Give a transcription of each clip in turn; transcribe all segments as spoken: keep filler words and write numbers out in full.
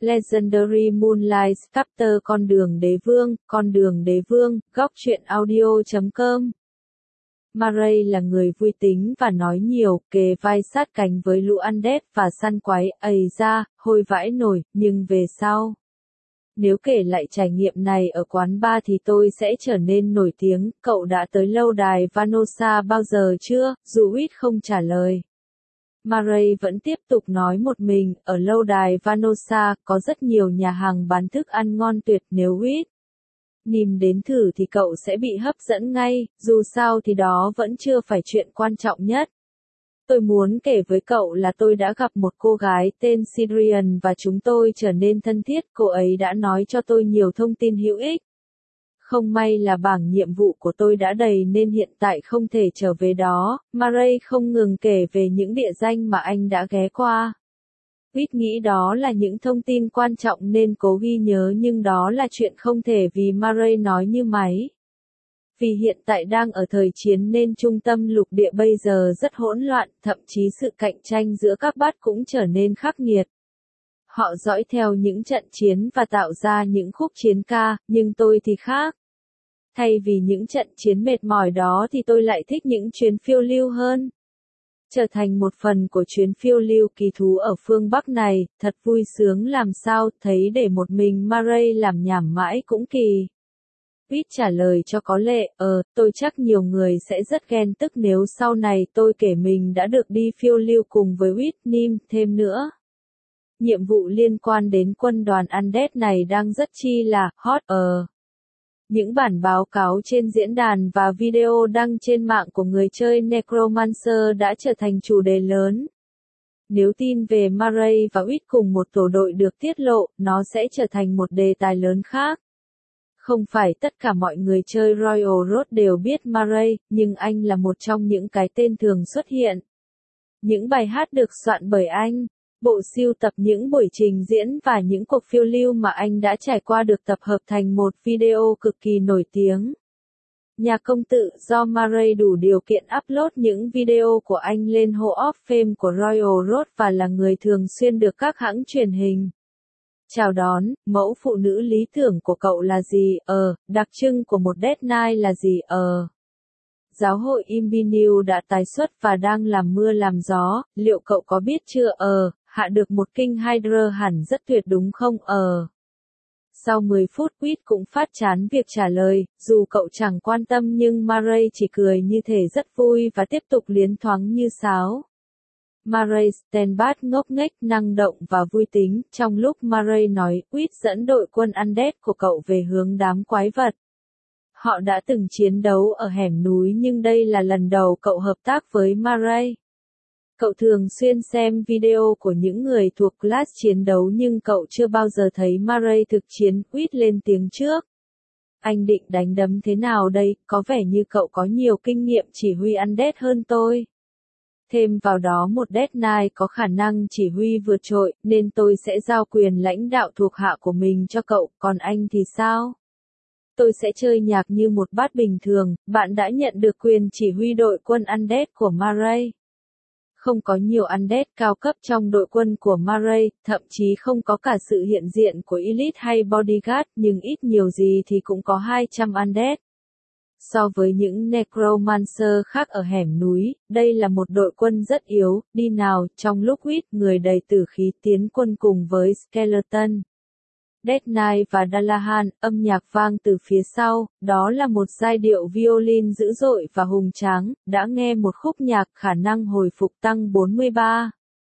Legendary Moonlight Chapter Con đường đế vương, con đường đế vương, góc truyện audio chấm com. Murray là người vui tính và nói nhiều, kề vai sát cánh với lũ undead và săn quái, ầy ra, hôi vãi nổi, nhưng về sau. Nếu kể lại trải nghiệm này ở quán bar thì tôi sẽ trở nên nổi tiếng. Cậu đã tới lâu đài Vanosa bao giờ chưa? Dù Whit không trả lời. Murray vẫn tiếp tục nói một mình, ở lâu đài Vanosa, có rất nhiều nhà hàng bán thức ăn ngon tuyệt. Nếu Whit Nim đến thử thì cậu sẽ bị hấp dẫn ngay, dù sao thì đó vẫn chưa phải chuyện quan trọng nhất. Tôi muốn kể với cậu là tôi đã gặp một cô gái tên Syrian và chúng tôi trở nên thân thiết. Cô ấy đã nói cho tôi nhiều thông tin hữu ích. Không may là bảng nhiệm vụ của tôi đã đầy nên hiện tại không thể trở về đó. Murray không ngừng kể về những địa danh mà anh đã ghé qua. Whit nghĩ đó là những thông tin quan trọng nên cố ghi nhớ, nhưng đó là chuyện không thể vì Murray nói như máy. Vì hiện tại đang ở thời chiến nên trung tâm lục địa bây giờ rất hỗn loạn, thậm chí sự cạnh tranh giữa các bát cũng trở nên khắc nghiệt. Họ dõi theo những trận chiến và tạo ra những khúc chiến ca, nhưng tôi thì khác. Thay vì những trận chiến mệt mỏi đó thì tôi lại thích những chuyến phiêu lưu hơn. Trở thành một phần của chuyến phiêu lưu kỳ thú ở phương Bắc này, thật vui sướng làm sao, thấy để một mình Murray làm nhảm mãi cũng kỳ. Whit trả lời cho có lệ, ờ, tôi chắc nhiều người sẽ rất ghen tức nếu sau này tôi kể mình đã được đi phiêu lưu cùng với Whit Nim. Thêm nữa, nhiệm vụ liên quan đến quân đoàn undead này đang rất chi là hot. Ờ. Những bản báo cáo trên diễn đàn và video đăng trên mạng của người chơi Necromancer đã trở thành chủ đề lớn. Nếu tin về Murray và Whit cùng một tổ đội được tiết lộ, nó sẽ trở thành một đề tài lớn khác. Không phải tất cả mọi người chơi Royal Road đều biết Murray, nhưng anh là một trong những cái tên thường xuất hiện. Những bài hát được soạn bởi anh, bộ sưu tập những buổi trình diễn và những cuộc phiêu lưu mà anh đã trải qua được tập hợp thành một video cực kỳ nổi tiếng. Nhà công tự do Murray đủ điều kiện upload những video của anh lên Hall of Fame của Royal Road và là người thường xuyên được các hãng truyền hình chào đón. Mẫu phụ nữ lý tưởng của cậu là gì? Ờ, đặc trưng của một Death Knight là gì? Ờ. Giáo hội Imbiniu đã tái xuất và đang làm mưa làm gió, liệu cậu có biết chưa? Ờ, hạ được một King Hydra hẳn rất tuyệt đúng không? Ờ. Sau mười phút Whit cũng phát chán việc trả lời, dù cậu chẳng quan tâm nhưng Murray chỉ cười như thể rất vui và tiếp tục liến thoáng như sáo. Murray Stenbat ngốc nghếch, năng động và vui tính. Trong lúc Murray nói, Whit dẫn đội quân undead của cậu về hướng đám quái vật. Họ đã từng chiến đấu ở hẻm núi nhưng đây là lần đầu cậu hợp tác với Murray. Cậu thường xuyên xem video của những người thuộc class chiến đấu nhưng cậu chưa bao giờ thấy Murray thực chiến. Whit lên tiếng trước. Anh định đánh đấm thế nào đây? Có vẻ như cậu có nhiều kinh nghiệm chỉ huy undead hơn tôi. Thêm vào đó một Death Knight có khả năng chỉ huy vượt trội, nên tôi sẽ giao quyền lãnh đạo thuộc hạ của mình cho cậu, còn anh thì sao? Tôi sẽ chơi nhạc như một bát bình thường. Bạn đã nhận được quyền chỉ huy đội quân undead của Murray. Không có nhiều undead cao cấp trong đội quân của Murray, thậm chí không có cả sự hiện diện của elite hay bodyguard, nhưng ít nhiều gì thì cũng có hai trăm undead. So với những Necromancer khác ở hẻm núi, đây là một đội quân rất yếu. Đi nào, trong lúc Whit, người đầy tử khí, tiến quân cùng với Skeleton, Death Knight và Dalahan, âm nhạc vang từ phía sau, đó là một giai điệu violin dữ dội và hùng tráng. Đã nghe một khúc nhạc, khả năng hồi phục tăng bốn mươi ba.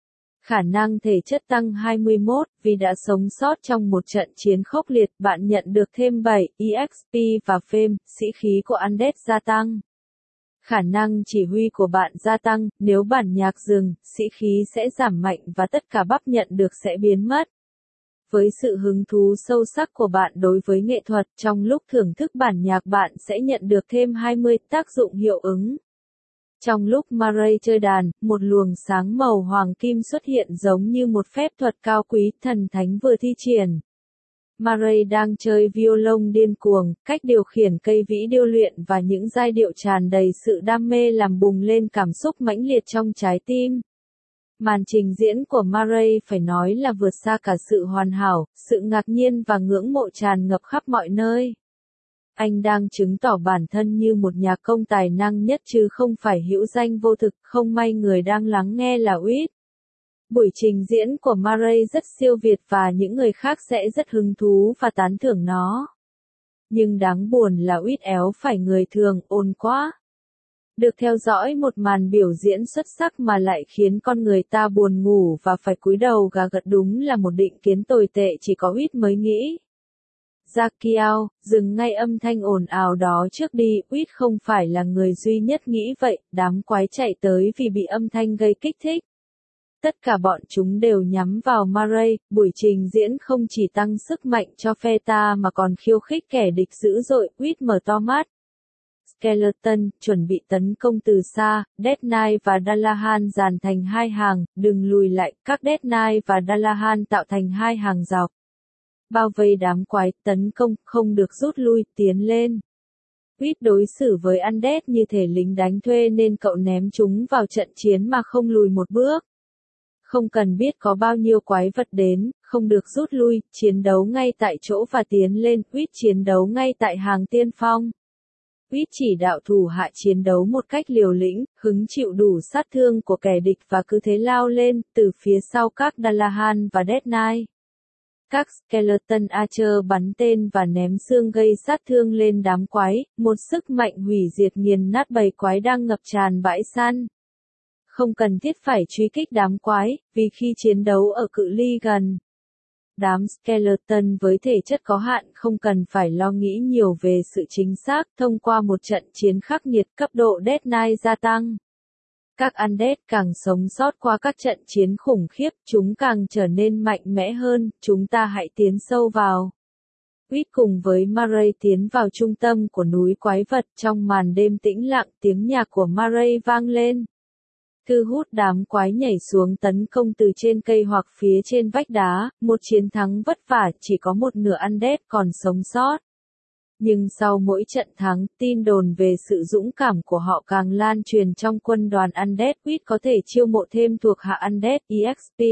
Khả năng thể chất tăng hai mươi mốt, vì đã sống sót trong một trận chiến khốc liệt, bạn nhận được thêm bảy e ích pê và fame, sĩ khí của undead gia tăng. Khả năng chỉ huy của bạn gia tăng, nếu bản nhạc dừng, sĩ khí sẽ giảm mạnh và tất cả bắp nhận được sẽ biến mất. Với sự hứng thú sâu sắc của bạn đối với nghệ thuật, trong lúc thưởng thức bản nhạc bạn sẽ nhận được thêm hai mươi tác dụng hiệu ứng. Trong lúc Murray chơi đàn, một luồng sáng màu hoàng kim xuất hiện giống như một phép thuật cao quý thần thánh vừa thi triển. Murray đang chơi violon điên cuồng, cách điều khiển cây vĩ điêu luyện và những giai điệu tràn đầy sự đam mê làm bùng lên cảm xúc mãnh liệt trong trái tim. Màn trình diễn của Murray phải nói là vượt xa cả sự hoàn hảo, sự ngạc nhiên và ngưỡng mộ tràn ngập khắp mọi nơi. Anh đang chứng tỏ bản thân như một nhạc công tài năng nhất chứ không phải hữu danh vô thực, không may người đang lắng nghe là Uyết. Buổi trình diễn của Murray rất siêu việt và những người khác sẽ rất hứng thú và tán thưởng nó. Nhưng đáng buồn là Uyết éo phải người thường, ồn quá. Được theo dõi một màn biểu diễn xuất sắc mà lại khiến con người ta buồn ngủ và phải cúi đầu gà gật đúng là một định kiến tồi tệ chỉ có Uyết mới nghĩ. Jackie, dừng ngay âm thanh ồn ào đó trước đi, Uyết không phải là người duy nhất nghĩ vậy, đám quái chạy tới vì bị âm thanh gây kích thích. Tất cả bọn chúng đều nhắm vào Murray, buổi trình diễn không chỉ tăng sức mạnh cho phe ta mà còn khiêu khích kẻ địch dữ dội, Uyết mở to mắt. Skeleton, chuẩn bị tấn công từ xa, Death Knight và Dullahan dàn thành hai hàng, đừng lùi lại, các Death Knight và Dullahan tạo thành hai hàng dọc. Bao vây đám quái, tấn công, không được rút lui, tiến lên. Uyết đối xử với Undead như thể lính đánh thuê nên cậu ném chúng vào trận chiến mà không lùi một bước. Không cần biết có bao nhiêu quái vật đến, không được rút lui, chiến đấu ngay tại chỗ và tiến lên, Uyết chiến đấu ngay tại hàng tiên phong. Uyết chỉ đạo thủ hạ chiến đấu một cách liều lĩnh, hứng chịu đủ sát thương của kẻ địch và cứ thế lao lên, từ phía sau các Dullahan và Death Knight. Các Skeleton Archer bắn tên và ném xương gây sát thương lên đám quái, một sức mạnh hủy diệt nghiền nát bầy quái đang ngập tràn bãi săn. Không cần thiết phải truy kích đám quái, vì khi chiến đấu ở cự ly gần, đám Skeleton với thể chất có hạn không cần phải lo nghĩ nhiều về sự chính xác, thông qua một trận chiến khắc nghiệt cấp độ Death Knight gia tăng. Các Undead càng sống sót qua các trận chiến khủng khiếp, chúng càng trở nên mạnh mẽ hơn, chúng ta hãy tiến sâu vào. Uyết cùng với Murray tiến vào trung tâm của núi quái vật, trong màn đêm tĩnh lặng, tiếng nhạc của Murray vang lên. Thu hút đám quái nhảy xuống tấn công từ trên cây hoặc phía trên vách đá, một chiến thắng vất vả, chỉ có một nửa Undead còn sống sót. Nhưng sau mỗi trận thắng, tin đồn về sự dũng cảm của họ càng lan truyền trong quân đoàn Undead. Uyết có thể chiêu mộ thêm thuộc hạ Undead e ích pê,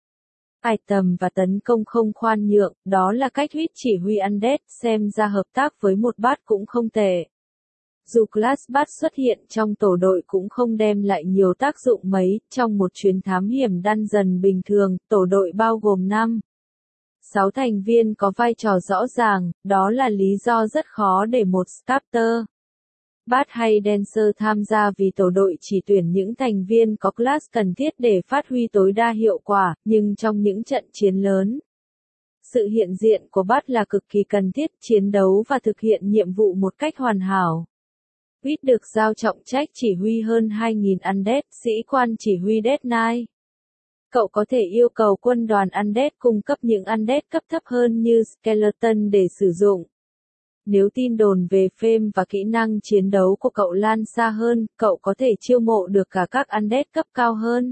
item và tấn công không khoan nhượng, đó là cách Uyết chỉ huy Undead, xem ra hợp tác với một bát cũng không tệ. Dù class bát xuất hiện trong tổ đội cũng không đem lại nhiều tác dụng mấy, trong một chuyến thám hiểm dungeon bình thường, tổ đội bao gồm năm sáu thành viên có vai trò rõ ràng, đó là lý do rất khó để một Scepter, Bát hay Dancer tham gia vì tổ đội chỉ tuyển những thành viên có class cần thiết để phát huy tối đa hiệu quả, nhưng trong những trận chiến lớn, sự hiện diện của Bát là cực kỳ cần thiết, chiến đấu và thực hiện nhiệm vụ một cách hoàn hảo. Uyết được giao trọng trách chỉ huy hơn hai nghìn Undead, sĩ quan chỉ huy Death Knight. Cậu có thể yêu cầu quân đoàn Undead cung cấp những Undead cấp thấp hơn như Skeleton để sử dụng. Nếu tin đồn về phêm và kỹ năng chiến đấu của cậu lan xa hơn, cậu có thể chiêu mộ được cả các Undead cấp cao hơn.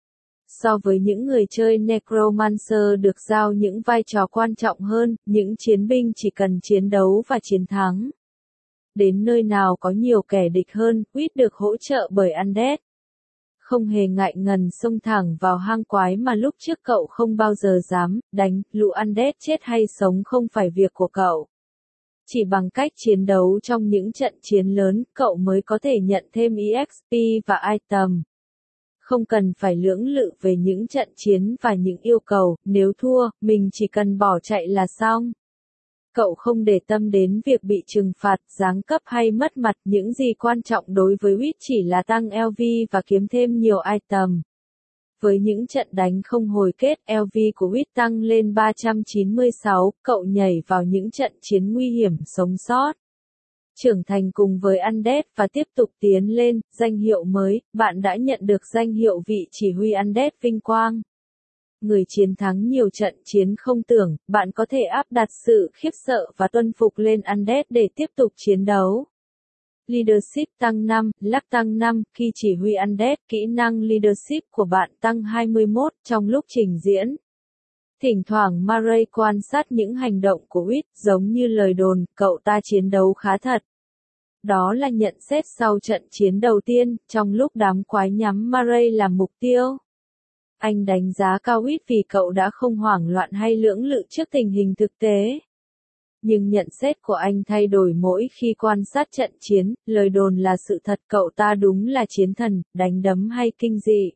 So với những người chơi Necromancer được giao những vai trò quan trọng hơn, những chiến binh chỉ cần chiến đấu và chiến thắng. Đến nơi nào có nhiều kẻ địch hơn, Uyết được hỗ trợ bởi Undead. Không hề ngại ngần xông thẳng vào hang quái mà lúc trước cậu không bao giờ dám đánh, lũ Undead chết hay sống không phải việc của cậu. Chỉ bằng cách chiến đấu trong những trận chiến lớn, cậu mới có thể nhận thêm e ích pê và item. Không cần phải lưỡng lự về những trận chiến và những yêu cầu, nếu thua, mình chỉ cần bỏ chạy là xong. Cậu không để tâm đến việc bị trừng phạt, giáng cấp hay mất mặt, những gì quan trọng đối với Uyết chỉ là tăng lờ vê và kiếm thêm nhiều item. Với những trận đánh không hồi kết, lờ vê của Uyết tăng lên ba trăm chín mươi sáu, cậu nhảy vào những trận chiến nguy hiểm, sống sót. Trưởng thành cùng với Undead và tiếp tục tiến lên, danh hiệu mới, bạn đã nhận được danh hiệu vị chỉ huy Undead vinh quang. Người chiến thắng nhiều trận chiến không tưởng, bạn có thể áp đặt sự khiếp sợ và tuân phục lên Undead để tiếp tục chiến đấu. Leadership tăng năm, Luck tăng năm, khi chỉ huy Undead, kỹ năng Leadership của bạn tăng hai mươi mốt trong lúc trình diễn. Thỉnh thoảng Murray quan sát những hành động của Uyết, giống như lời đồn, cậu ta chiến đấu khá thật. Đó là nhận xét sau trận chiến đầu tiên, trong lúc đám quái nhắm Murray làm mục tiêu. Anh đánh giá cao Uýt vì cậu đã không hoảng loạn hay lưỡng lự trước tình hình thực tế. Nhưng nhận xét của anh thay đổi mỗi khi quan sát trận chiến, lời đồn là sự thật, cậu ta đúng là chiến thần, đánh đấm hay kinh dị.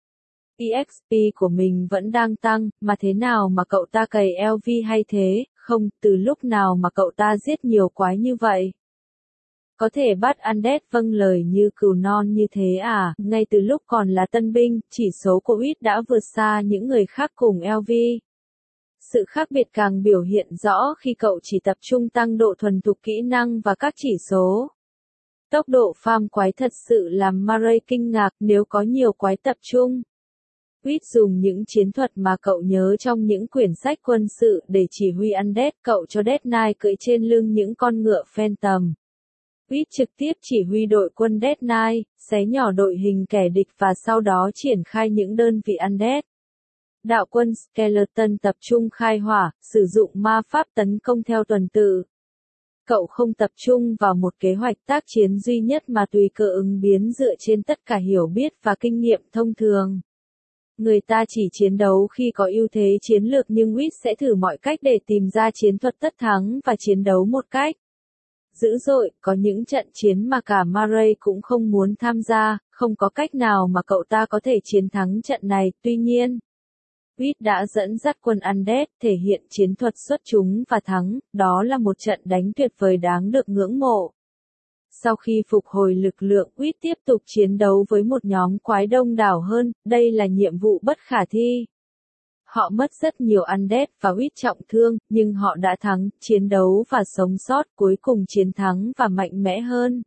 e ích pê của mình vẫn đang tăng, mà thế nào mà cậu ta cày lờ vê hay thế, không, từ lúc nào mà cậu ta giết nhiều quái như vậy? Có thể bắt Undead vâng lời như cừu non như thế à, ngay từ lúc còn là tân binh, chỉ số của Uýt đã vượt xa những người khác cùng lờ vê. Sự khác biệt càng biểu hiện rõ khi cậu chỉ tập trung tăng độ thuần thục kỹ năng và các chỉ số. Tốc độ farm quái thật sự làm Murray kinh ngạc nếu có nhiều quái tập trung. Uýt dùng những chiến thuật mà cậu nhớ trong những quyển sách quân sự để chỉ huy Undead, cậu cho Death Knight cưỡi trên lưng những con ngựa Phantom. Uýt trực tiếp chỉ huy đội quân Death Knight, xé nhỏ đội hình kẻ địch và sau đó triển khai những đơn vị Undead. Đạo quân Skeleton tập trung khai hỏa, sử dụng ma pháp tấn công theo tuần tự. Cậu không tập trung vào một kế hoạch tác chiến duy nhất mà tùy cơ ứng biến dựa trên tất cả hiểu biết và kinh nghiệm thông thường. Người ta chỉ chiến đấu khi có ưu thế chiến lược nhưng Uýt sẽ thử mọi cách để tìm ra chiến thuật tất thắng và chiến đấu một cách dữ dội. Có những trận chiến mà cả Murray cũng không muốn tham gia, không có cách nào mà cậu ta có thể chiến thắng trận này, tuy nhiên Uýt đã dẫn dắt quân Undead, thể hiện chiến thuật xuất chúng và thắng, đó là một trận đánh tuyệt vời đáng được ngưỡng mộ. Sau khi phục hồi lực lượng, Uýt tiếp tục chiến đấu với một nhóm quái đông đảo hơn, đây là nhiệm vụ bất khả thi. Họ mất rất nhiều Undead và Uýt trọng thương, nhưng họ đã thắng, chiến đấu và sống sót, cuối cùng chiến thắng và mạnh mẽ hơn.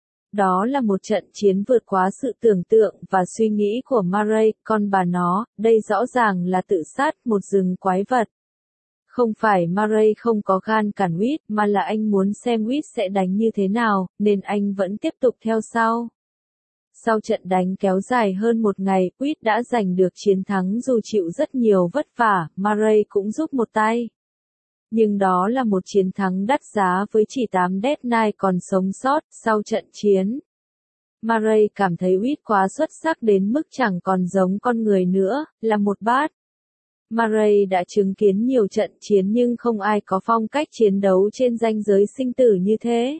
Đó là một trận chiến vượt quá sự tưởng tượng và suy nghĩ của Murray, con bà nó, đây rõ ràng là tự sát một rừng quái vật. Không phải Murray không có gan cản Uýt, mà là anh muốn xem Uýt sẽ đánh như thế nào, nên anh vẫn tiếp tục theo sau. Sau trận đánh kéo dài hơn một ngày, Uýt đã giành được chiến thắng dù chịu rất nhiều vất vả, Murray cũng giúp một tay. Nhưng đó là một chiến thắng đắt giá với chỉ tám Death Knight còn sống sót sau trận chiến. Murray cảm thấy Uýt quá xuất sắc đến mức chẳng còn giống con người nữa, là một bát. Murray đã chứng kiến nhiều trận chiến nhưng không ai có phong cách chiến đấu trên ranh giới sinh tử như thế.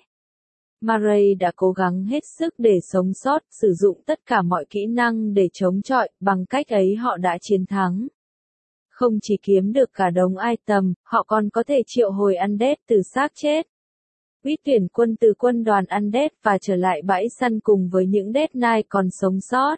Murray đã cố gắng hết sức để sống sót, sử dụng tất cả mọi kỹ năng để chống chọi, bằng cách ấy họ đã chiến thắng. Không chỉ kiếm được cả đống item, họ còn có thể triệu hồi Undead từ xác chết. Uýt tuyển quân từ quân đoàn Undead và trở lại bãi săn cùng với những Death Knight còn sống sót.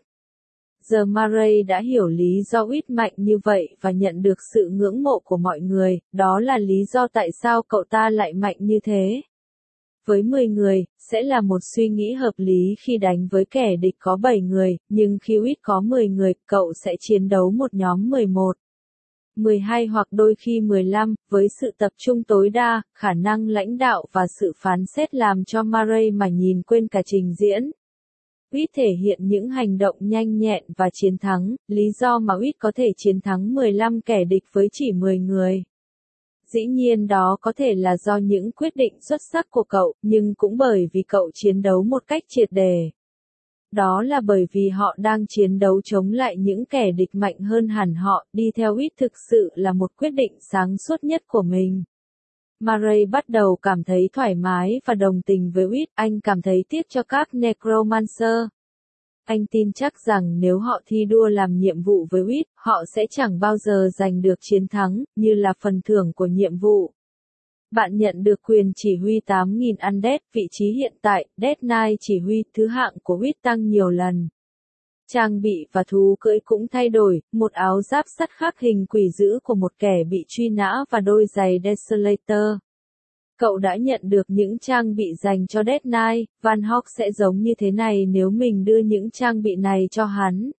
Giờ Murray đã hiểu lý do Uýt mạnh như vậy và nhận được sự ngưỡng mộ của mọi người, đó là lý do tại sao cậu ta lại mạnh như thế. Với mười người, sẽ là một suy nghĩ hợp lý khi đánh với kẻ địch có bảy người, nhưng khi Uýt có mười người, cậu sẽ chiến đấu một nhóm mười một. mười hai hoặc đôi khi mười lăm, với sự tập trung tối đa, khả năng lãnh đạo và sự phán xét làm cho Murray mà nhìn quên cả trình diễn. Uýt thể hiện những hành động nhanh nhẹn và chiến thắng, lý do mà Uýt có thể chiến thắng mười lăm kẻ địch với chỉ mười người. Dĩ nhiên đó có thể là do những quyết định xuất sắc của cậu, nhưng cũng bởi vì cậu chiến đấu một cách triệt để. Đó là bởi vì họ đang chiến đấu chống lại những kẻ địch mạnh hơn hẳn họ, đi theo Uýt thực sự là một quyết định sáng suốt nhất của mình. Murray bắt đầu cảm thấy thoải mái và đồng tình với Uýt, anh cảm thấy tiếc cho các Necromancer. Anh tin chắc rằng nếu họ thi đua làm nhiệm vụ với Uýt, họ sẽ chẳng bao giờ giành được chiến thắng, như là phần thưởng của nhiệm vụ. Bạn nhận được quyền chỉ huy tám nghìn Undead, vị trí hiện tại, Death Knight chỉ huy thứ hạng của Uýt tăng nhiều lần. Trang bị và thú cưỡi cũng thay đổi, một áo giáp sắt khắc hình quỷ dữ của một kẻ bị truy nã và đôi giày Desolator. Cậu đã nhận được những trang bị dành cho Death Knight, Van Hawk sẽ giống như thế này nếu mình đưa những trang bị này cho hắn.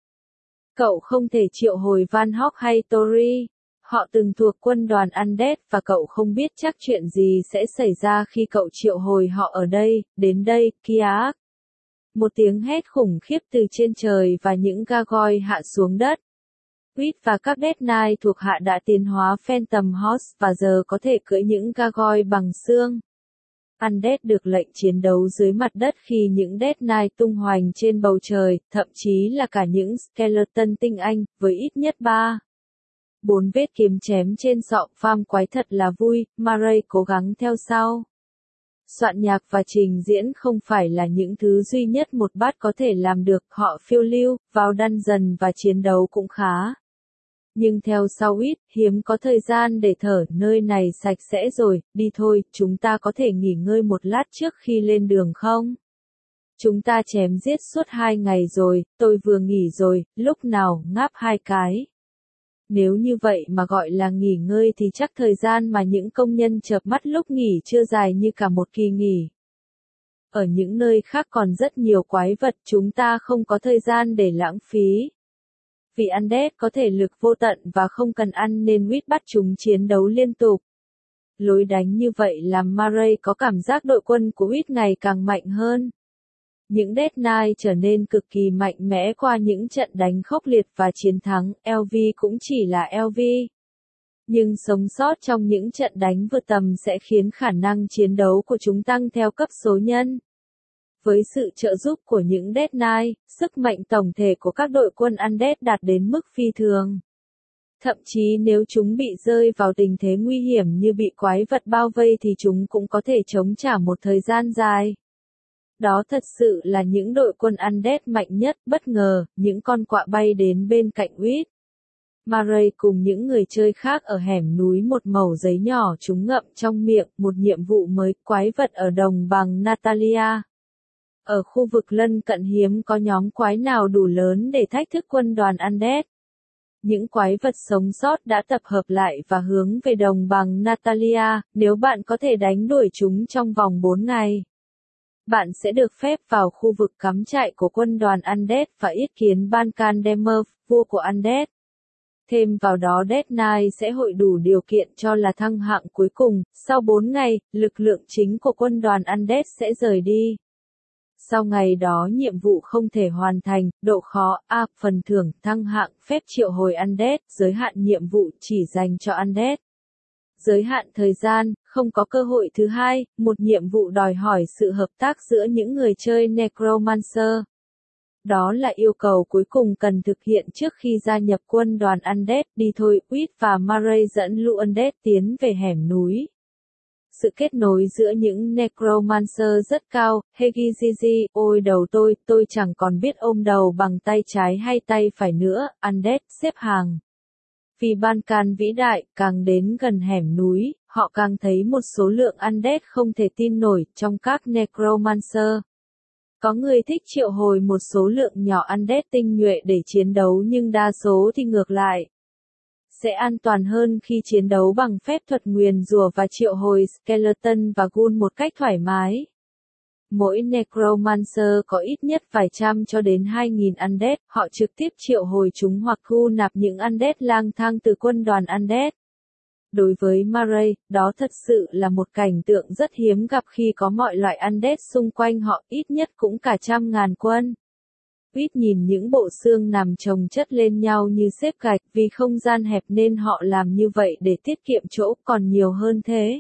Cậu không thể triệu hồi Van Hawk hay Tori. Họ từng thuộc quân đoàn Undead và cậu không biết chắc chuyện gì sẽ xảy ra khi cậu triệu hồi họ ở đây, đến đây, Kiak. Một tiếng hét khủng khiếp từ trên trời và những gargoyle hạ xuống đất. Uýt và các Death Knight thuộc hạ đã tiến hóa Phantom Horse và giờ có thể cưỡi những gargoyle bằng xương. Undead được lệnh chiến đấu dưới mặt đất khi những Death Knight tung hoành trên bầu trời, thậm chí là cả những Skeleton tinh anh, với ít nhất ba. Bốn vết kiếm chém trên sọ. Farm quái thật là vui, Murray cố gắng theo sau. Soạn nhạc và trình diễn không phải là những thứ duy nhất một bát có thể làm được, họ phiêu lưu, vào dungeon và chiến đấu cũng khá. Nhưng theo sau ít, hiếm có thời gian để thở, nơi này sạch sẽ rồi, đi thôi, chúng ta có thể nghỉ ngơi một lát trước khi lên đường không? Chúng ta chém giết suốt hai ngày rồi, tôi vừa nghỉ rồi, lúc nào, ngáp hai cái. Nếu như vậy mà gọi là nghỉ ngơi thì chắc thời gian mà những công nhân chợp mắt lúc nghỉ chưa dài như cả một kỳ nghỉ. Ở những nơi khác còn rất nhiều quái vật, chúng ta không có thời gian để lãng phí. Vì Undead có thể lực vô tận và không cần ăn nên Wit bắt chúng chiến đấu liên tục. Lối đánh như vậy làm Murray có cảm giác đội quân của Wit ngày càng mạnh hơn. Những Death Knight trở nên cực kỳ mạnh mẽ qua những trận đánh khốc liệt và chiến thắng, lờ vê cũng chỉ là lờ vê. Nhưng sống sót trong những trận đánh vượt tầm sẽ khiến khả năng chiến đấu của chúng tăng theo cấp số nhân. Với sự trợ giúp của những Death Knight, sức mạnh tổng thể của các đội quân Undead đạt đến mức phi thường. Thậm chí nếu chúng bị rơi vào tình thế nguy hiểm như bị quái vật bao vây thì chúng cũng có thể chống trả một thời gian dài. Đó thật sự là những đội quân Undead mạnh nhất. Bất ngờ, những con quạ bay đến bên cạnh Wit. Murray cùng những người chơi khác ở hẻm núi một mẩu giấy nhỏ chúng ngậm trong miệng, một nhiệm vụ mới, quái vật ở đồng bằng Natalia. Ở khu vực lân cận hiếm có nhóm quái nào đủ lớn để thách thức quân đoàn Undead. Những quái vật sống sót đã tập hợp lại và hướng về đồng bằng Natalia, nếu bạn có thể đánh đuổi chúng trong vòng bốn ngày. Bạn sẽ được phép vào khu vực cắm trại của quân đoàn Undead và yết kiến Bankan Demer, vua của Undead. Thêm vào đó Death Knight sẽ hội đủ điều kiện cho là thăng hạng cuối cùng. Sau bốn ngày, lực lượng chính của quân đoàn Undead sẽ rời đi. Sau ngày đó nhiệm vụ không thể hoàn thành, độ khó A, phần thưởng, thăng hạng, phép triệu hồi Undead, giới hạn nhiệm vụ chỉ dành cho Undead. Giới hạn thời gian, không có cơ hội thứ hai, một nhiệm vụ đòi hỏi sự hợp tác giữa những người chơi Necromancer. Đó là yêu cầu cuối cùng cần thực hiện trước khi gia nhập quân đoàn Undead. Đi thôi, Wit và Murray dẫn lũ Undead tiến về hẻm núi. Sự kết nối giữa những Necromancer rất cao. Hegiziji, ôi đầu tôi, tôi chẳng còn biết ôm đầu bằng tay trái hay tay phải nữa. Undead xếp hàng. Vì Bankan vĩ đại, càng đến gần hẻm núi, họ càng thấy một số lượng Undead không thể tin nổi trong các Necromancer. Có người thích triệu hồi một số lượng nhỏ Undead tinh nhuệ để chiến đấu nhưng đa số thì ngược lại. Sẽ an toàn hơn khi chiến đấu bằng phép thuật nguyền rủa và triệu hồi Skeleton và Ghoul một cách thoải mái. Mỗi Necromancer có ít nhất vài trăm cho đến hai nghìn Undead, họ trực tiếp triệu hồi chúng hoặc thu nạp những Undead lang thang từ quân đoàn Undead. Đối với Murray, đó thật sự là một cảnh tượng rất hiếm gặp khi có mọi loại Undead xung quanh họ, ít nhất cũng cả trăm ngàn quân. Wit nhìn những bộ xương nằm chồng chất lên nhau như xếp gạch, vì không gian hẹp nên họ làm như vậy để tiết kiệm chỗ, còn nhiều hơn thế.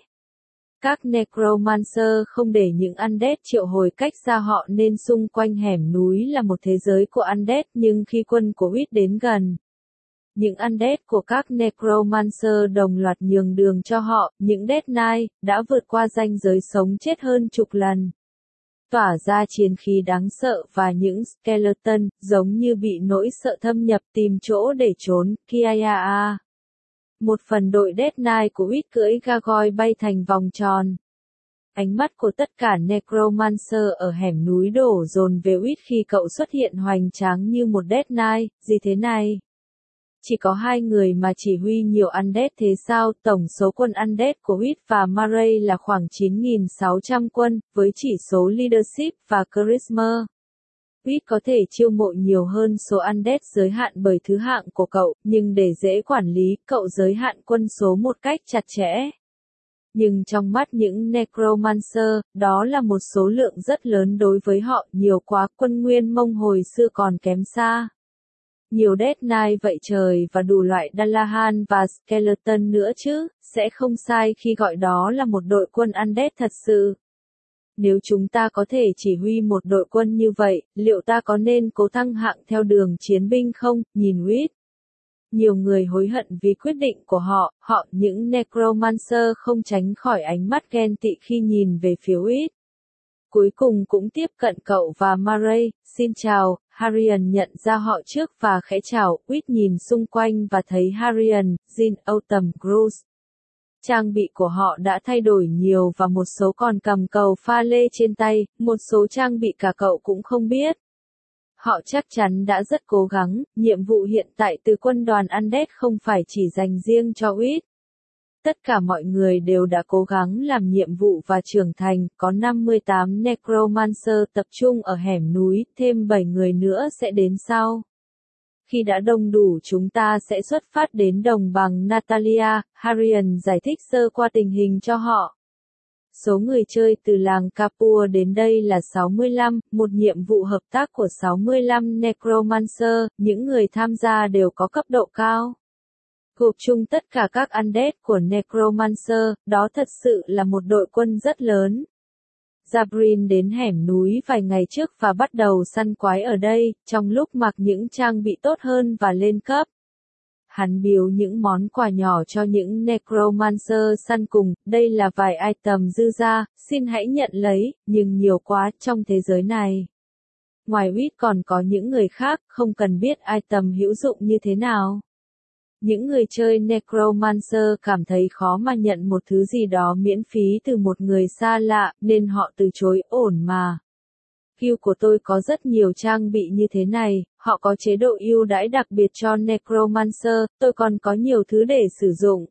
Các Necromancer không để những Undead triệu hồi cách xa họ nên xung quanh hẻm núi là một thế giới của Undead, nhưng khi quân của Wit đến gần, những Undead của các Necromancer đồng loạt nhường đường cho họ, những Death Knight đã vượt qua ranh giới sống chết hơn chục lần. Tỏa ra chiến khí đáng sợ và những Skeleton, giống như bị nỗi sợ thâm nhập tìm chỗ để trốn, Kiaya. Một phần đội Death Knight của Wit cưỡi Gargoyle bay thành vòng tròn. Ánh mắt của tất cả Necromancer ở hẻm núi đổ dồn về Wit khi cậu xuất hiện hoành tráng như một Death Knight, gì thế này? Chỉ có hai người mà chỉ huy nhiều Undead thế sao? Tổng số quân Undead của Wit và Murray là khoảng chín nghìn sáu trăm quân, với chỉ số Leadership và Charisma. Wit có thể chiêu mộ nhiều hơn số Undead giới hạn bởi thứ hạng của cậu, nhưng để dễ quản lý, cậu giới hạn quân số một cách chặt chẽ. Nhưng trong mắt những Necromancer, đó là một số lượng rất lớn đối với họ, nhiều quá, quân Nguyên Mông hồi xưa còn kém xa. Nhiều Death Knight vậy trời và đủ loại Dalahan và Skeleton nữa chứ, sẽ không sai khi gọi đó là một đội quân Undead thật sự. Nếu chúng ta có thể chỉ huy một đội quân như vậy, liệu ta có nên cố thăng hạng theo đường chiến binh không? Nhìn Reed. Nhiều người hối hận vì quyết định của họ, họ, những Necromancer không tránh khỏi ánh mắt ghen tị khi nhìn về phía Reed. Cuối cùng cũng tiếp cận cậu và Murray, xin chào, Harrion nhận ra họ trước và khẽ chào, Reed nhìn xung quanh và thấy Harrion, Jean, Autumn, Bruce. Trang bị của họ đã thay đổi nhiều và một số còn cầm cầu pha lê trên tay, một số trang bị cả cậu cũng không biết. Họ chắc chắn đã rất cố gắng, nhiệm vụ hiện tại từ quân đoàn Undead không phải chỉ dành riêng cho Reed. Tất cả mọi người đều đã cố gắng làm nhiệm vụ và trưởng thành, có năm mươi tám Necromancer tập trung ở hẻm núi, thêm bảy người nữa sẽ đến sau. Khi đã đông đủ chúng ta sẽ xuất phát đến đồng bằng Natalia, Harrion giải thích sơ qua tình hình cho họ. Số người chơi từ làng Kapua đến đây là sáu mươi lăm, một nhiệm vụ hợp tác của sáu mươi lăm Necromancer, những người tham gia đều có cấp độ cao. Gộp chung tất cả các undead của Necromancer, đó thật sự là một đội quân rất lớn. Zabrin đến hẻm núi vài ngày trước và bắt đầu săn quái ở đây, trong lúc mặc những trang bị tốt hơn và lên cấp. Hắn biếu những món quà nhỏ cho những Necromancer săn cùng, đây là vài item dư ra, xin hãy nhận lấy, nhưng nhiều quá trong thế giới này. Ngoài Reed còn có những người khác, không cần biết item hữu dụng như thế nào. Những người chơi Necromancer cảm thấy khó mà nhận một thứ gì đó miễn phí từ một người xa lạ, nên họ từ chối, ổn mà. Guild của tôi có rất nhiều trang bị như thế này, họ có chế độ ưu đãi đặc biệt cho Necromancer, tôi còn có nhiều thứ để sử dụng.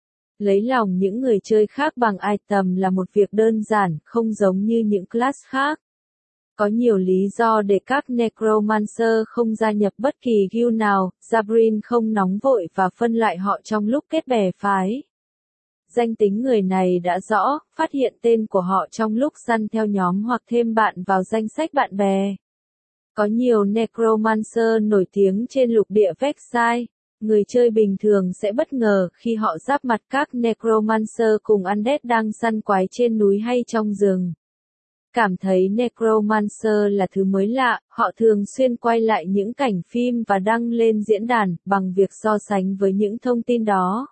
Lấy lòng những người chơi khác bằng item là một việc đơn giản, không giống như những class khác. Có nhiều lý do để các Necromancer không gia nhập bất kỳ guild nào, Zabrin không nóng vội và phân loại họ trong lúc kết bè phái. Danh tính người này đã rõ, phát hiện tên của họ trong lúc săn theo nhóm hoặc thêm bạn vào danh sách bạn bè. Có nhiều Necromancer nổi tiếng trên lục địa Vexai. Người chơi bình thường sẽ bất ngờ khi họ giáp mặt các Necromancer cùng Undead đang săn quái trên núi hay trong rừng. Cảm thấy Necromancer là thứ mới lạ, họ thường xuyên quay lại những cảnh phim và đăng lên diễn đàn, bằng việc so sánh với những thông tin đó.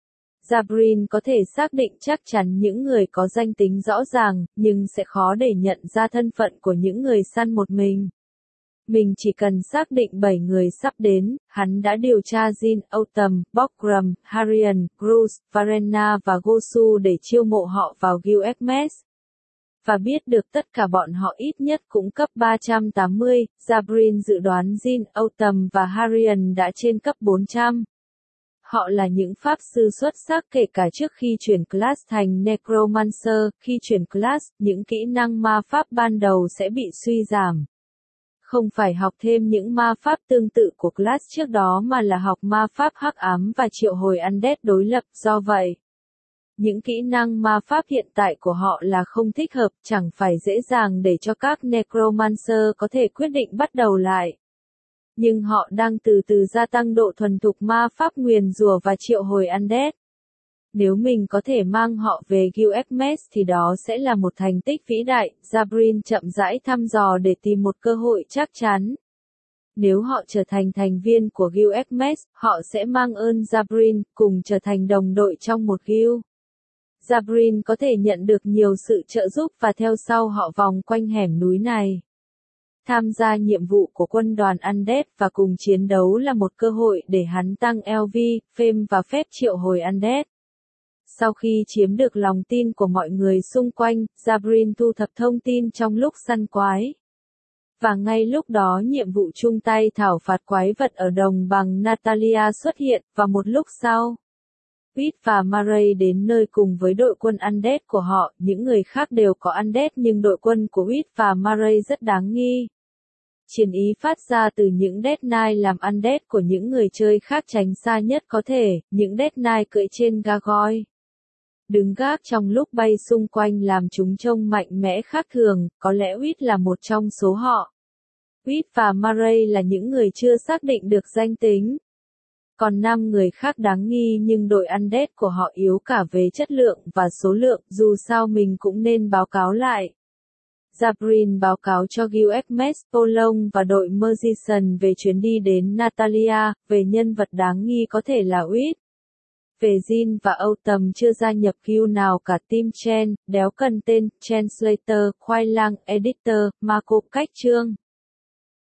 Zabrin có thể xác định chắc chắn những người có danh tính rõ ràng, nhưng sẽ khó để nhận ra thân phận của những người săn một mình. Mình chỉ cần xác định bảy người sắp đến, hắn đã điều tra Jean, Autumn, Bokram, Harrion, Bruce, Varenna và Gosu để chiêu mộ họ vào Guild Hermes. Và biết được tất cả bọn họ ít nhất cũng cấp ba trăm tám mươi, Zabrin dự đoán Jean, Autumn và Harrion đã trên cấp bốn trăm. Họ là những pháp sư xuất sắc kể cả trước khi chuyển class thành Necromancer, khi chuyển class, những kỹ năng ma pháp ban đầu sẽ bị suy giảm. Không phải học thêm những ma pháp tương tự của class trước đó mà là học ma pháp hắc ám và triệu hồi undead đối lập, do vậy. Những kỹ năng ma pháp hiện tại của họ là không thích hợp, chẳng phải dễ dàng để cho các Necromancer có thể quyết định bắt đầu lại. Nhưng họ đang từ từ gia tăng độ thuần thục ma pháp nguyền rủa và triệu hồi undead. Nếu mình có thể mang họ về Guild Hermes thì đó sẽ là một thành tích vĩ đại, Zabrin chậm rãi thăm dò để tìm một cơ hội chắc chắn. Nếu họ trở thành thành viên của Guild Hermes, họ sẽ mang ơn Zabrin, cùng trở thành đồng đội trong một guild. Zabrin có thể nhận được nhiều sự trợ giúp và theo sau họ vòng quanh hẻm núi này. Tham gia nhiệm vụ của quân đoàn Undead và cùng chiến đấu là một cơ hội để hắn tăng lờ vê, fame và phép triệu hồi Undead. Sau khi chiếm được lòng tin của mọi người xung quanh, Zabrin thu thập thông tin trong lúc săn quái. Và ngay lúc đó nhiệm vụ chung tay thảo phạt quái vật ở đồng bằng Natalia xuất hiện, và một lúc sau, Reed và Murray đến nơi cùng với đội quân Undead của họ, những người khác đều có Undead nhưng đội quân của Reed và Murray rất đáng nghi. Chiến ý phát ra từ những Death Knight làm Undead của những người chơi khác tránh xa nhất có thể, những Death Knight cưỡi trên Gargoyle. Đứng gác trong lúc bay xung quanh làm chúng trông mạnh mẽ khác thường, có lẽ Reed là một trong số họ. Reed và Murray là những người chưa xác định được danh tính. Còn năm người khác đáng nghi nhưng đội Undead của họ yếu cả về chất lượng và số lượng, dù sao mình cũng nên báo cáo lại. Zabrin báo cáo cho Guilherme Polong và đội Murchison về chuyến đi đến Natalia, về nhân vật đáng nghi có thể là Uy. Về Jin và Autumn chưa gia nhập Q nào cả team Chen, đéo cần tên, Translator, khoai lang, Editor, Marco cách chương.